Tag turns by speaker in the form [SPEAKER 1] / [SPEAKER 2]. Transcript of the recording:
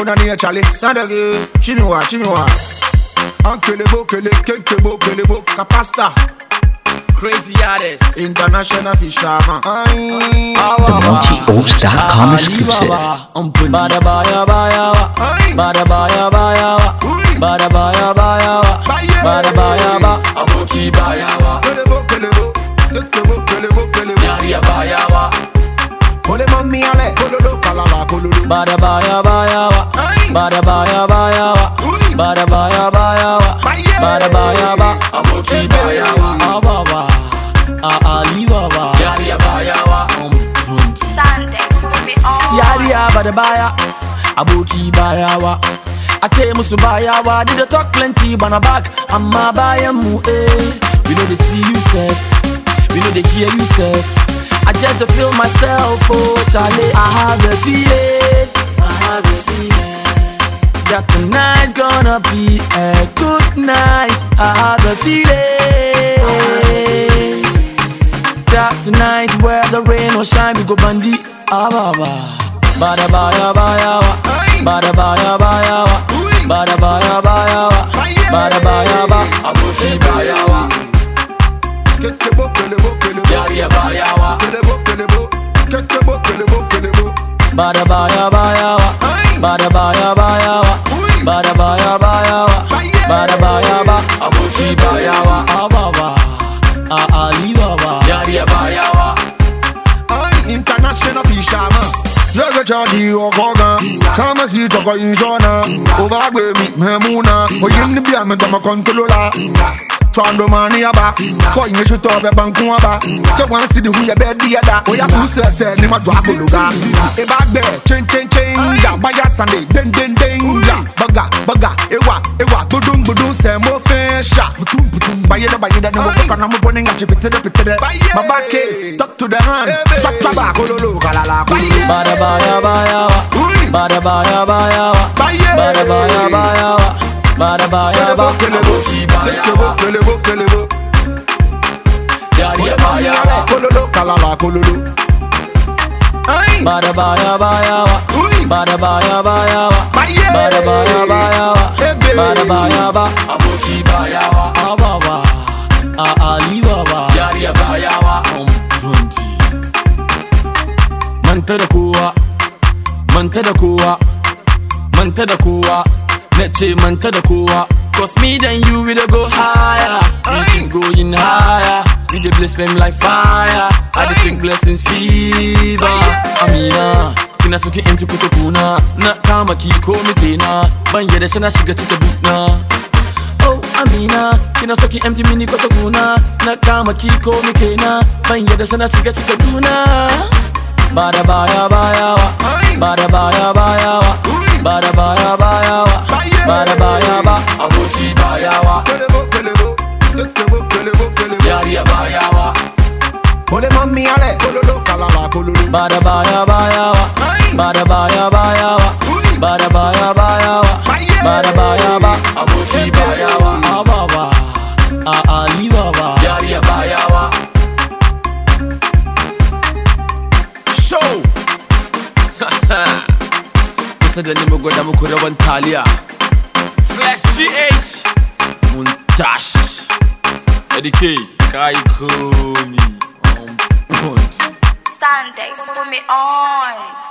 [SPEAKER 1] Ona ni Charlie, Nadagi, Chimiwa. Unkelebo, kelebo, Capasta.
[SPEAKER 2] Crazy artist,
[SPEAKER 1] international fisherman.
[SPEAKER 3] The MultiOaks.com exclusive.
[SPEAKER 2] Bada baya baya wa, bada baya baya wa, bada baya baya wa, bada baya ba, aboki baya wa,
[SPEAKER 1] Kelebo,
[SPEAKER 2] yari baya wa,
[SPEAKER 1] Ole mami ale, kololo kalala kololo.
[SPEAKER 2] bada baya baya wa, bada baya baya wa, bada baya baya wa, bada baya ba, aboki baya wa, ababa, ali baba, yari baya wa, yari bada baya, aboki baya wa. I tell musu baya wa, did talk plenty, but I'm back, I'm a baya mu eh. We know they see you self, we know they hear you self. I just to feel myself, oh Charlie. I have a feeling that tonight's gonna be a good night. I have a feeling that tonight, whether rain or shine, we go bandi. Bada baya baya wa, bada baya baya wa, bada baya baya wa, bada baya ba, aboki baya wa, yari baya wa, bada baya baya wa, bada baya baya wa, bada baya baya wa, bada baya ba, aboki baya wa, ababa, ali baba, yari baya wa.
[SPEAKER 1] International fisherman. Jaga chadi okoga, kama si choko inshona. Obagwe mi memuna, oyini biya me dama kontrola. Trando mani aba, ko inye shuto be banku aba. Ke wan si di hunye be diada. Oya kusese ni ma dwa buluga. E bagbe chen, ya baya Sunday den ya. Baga, ewa, budung se mo fesha. Bayeda no mo kana mo boning a chipete. Baba case, talk to the hand. Chaba kololo kalala.
[SPEAKER 2] Bada baya baya wa, bada baya baya wa, bada baya baya wa, bada baya ba, aboki baya wa,
[SPEAKER 1] kelebo,
[SPEAKER 2] yari baya wa,
[SPEAKER 1] kololo kalala kololo.
[SPEAKER 2] bada baya baya wa, bada baya baya wa, bada baya baya wa, bada baya ba, aboki baya wa, ababa, ali baba, yari baya wa, manta da kowa, nace manta da kowa. Cause me then you will go higher, we keep going higher. We the bless fame like fire, I just sing blessings fever. Amina, kina suki empty kutokuna, na kama kiko mikena, banye da shana shiga chika dukna. Oh Amina, kina suki empty mini kutokuna, na kama kiko mikena, banye da shana shiga chika duna. Bada baya baya wa, bada baya baya wa, bada baya baya wa, bada baya ba, aboki baya wa, yari baya wa,
[SPEAKER 1] ole mami ale, kololo kalala kololo.
[SPEAKER 2] bada baya baya wa, bada baya baya wa, bada baya baya wa, bada baya ba, aboki baya wa, ababa, ali baba, yari baya wa. Show. Kusa da nemi gwada muku rawan taliya. Flash GH Muntash Eddie K Kai Komi on point.
[SPEAKER 4] Standex, put me on.